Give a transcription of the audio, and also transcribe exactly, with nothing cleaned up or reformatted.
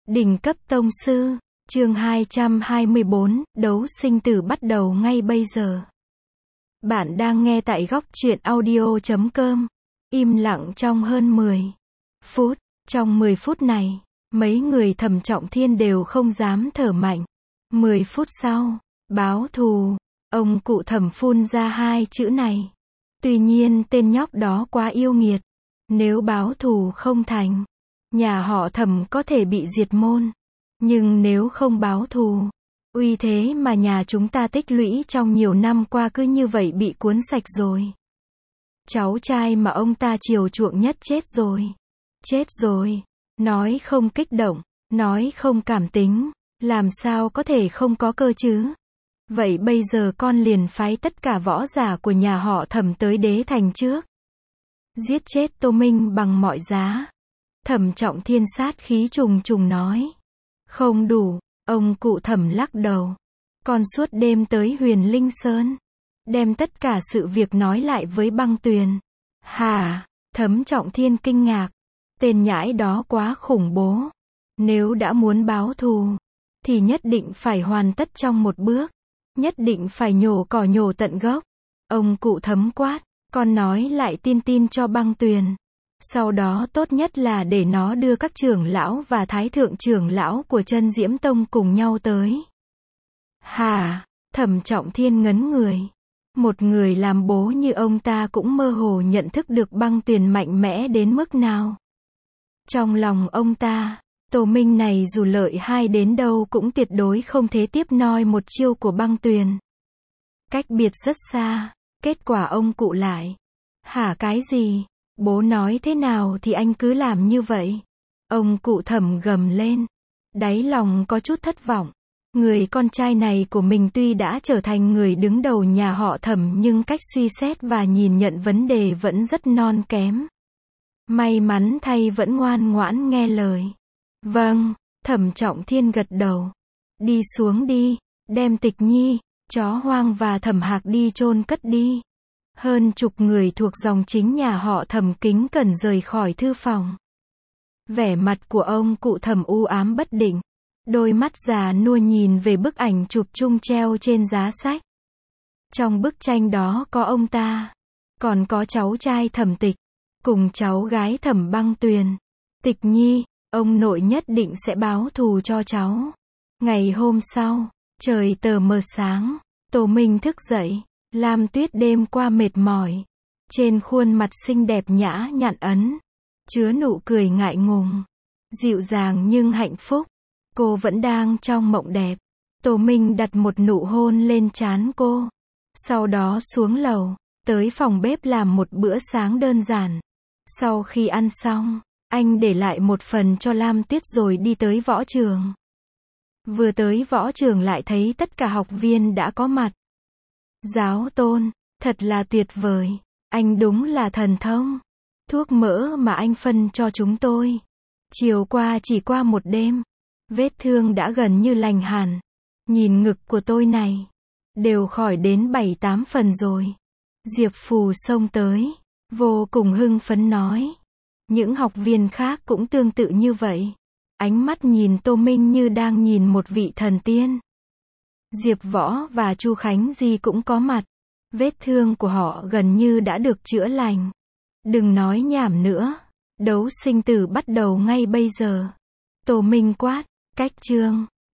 Đỉnh cấp tông sư, chương hai trăm hai mươi bốn, đấu sinh tử bắt đầu ngay bây giờ. Bạn đang nghe tại góc truyện audio chấm com. Im lặng trong hơn mười phút. Trong mười phút này, mấy người Thẩm Trọng Thiên đều không dám thở mạnh. mười phút sau, báo thù, ông cụ Thẩm phun ra hai chữ này. Tuy nhiên tên nhóc đó quá yêu nghiệt. Nếu báo thù không thành, nhà họ Thẩm có thể bị diệt môn. Nhưng nếu không báo thù, uy thế mà nhà chúng ta tích lũy trong nhiều năm qua cứ như vậy bị cuốn sạch rồi. Cháu trai mà ông ta chiều chuộng nhất chết rồi. Chết rồi. Nói không kích động, nói không cảm tính, làm sao có thể không có cơ chứ? Vậy bây giờ con liền phái tất cả võ giả của nhà họ Thẩm tới đế thành trước. Giết chết Tô Minh bằng mọi giá. Thẩm Trọng Thiên sát khí trùng trùng nói. Không đủ, ông cụ Thẩm lắc đầu. Con suốt đêm tới Huyền Linh Sơn, đem tất cả sự việc nói lại với Băng Tuyền. Hả? Thẩm Trọng Thiên kinh ngạc. Tên nhãi đó quá khủng bố. Nếu đã muốn báo thù, thì nhất định phải hoàn tất trong một bước. Nhất định phải nhổ cỏ nhổ tận gốc. Ông cụ Thẩm quát. Con nói lại tin tin cho Băng Tuyền. Sau đó tốt nhất là để nó đưa các trưởng lão và thái thượng trưởng lão của Chân Diễm Tông cùng nhau tới. Hả? Thẩm Trọng Thiên ngấn người. Một người làm bố như ông ta cũng mơ hồ nhận thức được Băng Tuyền mạnh mẽ đến mức nào. Trong lòng ông ta, Tô Minh này dù lợi hai đến đâu cũng tuyệt đối không thể tiếp noi một chiêu của Băng Tuyền. Cách biệt rất xa. Kết quả ông cụ lại. Hả cái gì? Bố nói thế nào thì anh cứ làm như vậy. Ông cụ Thẩm gầm lên. Đáy lòng có chút thất vọng. Người con trai này của mình tuy đã trở thành người đứng đầu nhà họ Thẩm nhưng cách suy xét và nhìn nhận vấn đề vẫn rất non kém. May mắn thay vẫn ngoan ngoãn nghe lời. Vâng, Thẩm Trọng Thiên gật đầu. Đi xuống đi, đem Tịch Nhi, Chó Hoang và Thẩm Hạc đi chôn cất đi. Hơn chục người thuộc dòng chính nhà họ Thẩm kính cẩn rời khỏi thư phòng. Vẻ mặt của ông cụ Thẩm u ám bất định. Đôi mắt già nua nhìn về bức ảnh chụp chung treo trên giá sách. Trong bức tranh đó có ông ta. Còn có cháu trai Thẩm Tịch. Cùng cháu gái Thẩm Băng Tuyền. Tịch Nhi, ông nội nhất định sẽ báo thù cho cháu. Ngày hôm sau, trời tờ mờ sáng. Tô Minh thức dậy. Lam Tuyết đêm qua mệt mỏi. Trên khuôn mặt xinh đẹp nhã nhặn ấn. Chứa nụ cười ngại ngùng. Dịu dàng nhưng hạnh phúc. Cô vẫn đang trong mộng đẹp. Tô Minh đặt một nụ hôn lên trán cô. Sau đó xuống lầu. Tới phòng bếp làm một bữa sáng đơn giản. Sau khi ăn xong, anh để lại một phần cho Lam Tuyết rồi đi tới võ trường. Vừa tới võ trường lại thấy tất cả học viên đã có mặt. Giáo tôn, thật là tuyệt vời. Anh đúng là thần thông. Thuốc mỡ mà anh phân cho chúng tôi. Chiều qua chỉ qua một đêm. Vết thương đã gần như lành hẳn. Nhìn ngực của tôi này. Đều khỏi đến bảy tám phần rồi. Diệp Phù xông tới. Vô cùng hưng phấn nói. Những học viên khác cũng tương tự như vậy. Ánh mắt nhìn Tô Minh như đang nhìn một vị thần tiên. Diệp Võ và Chu Khánh Di cũng có mặt. Vết thương của họ gần như đã được chữa lành. Đừng nói nhảm nữa. Đấu sinh tử bắt đầu ngay bây giờ. Tô Minh quát. Cách chương.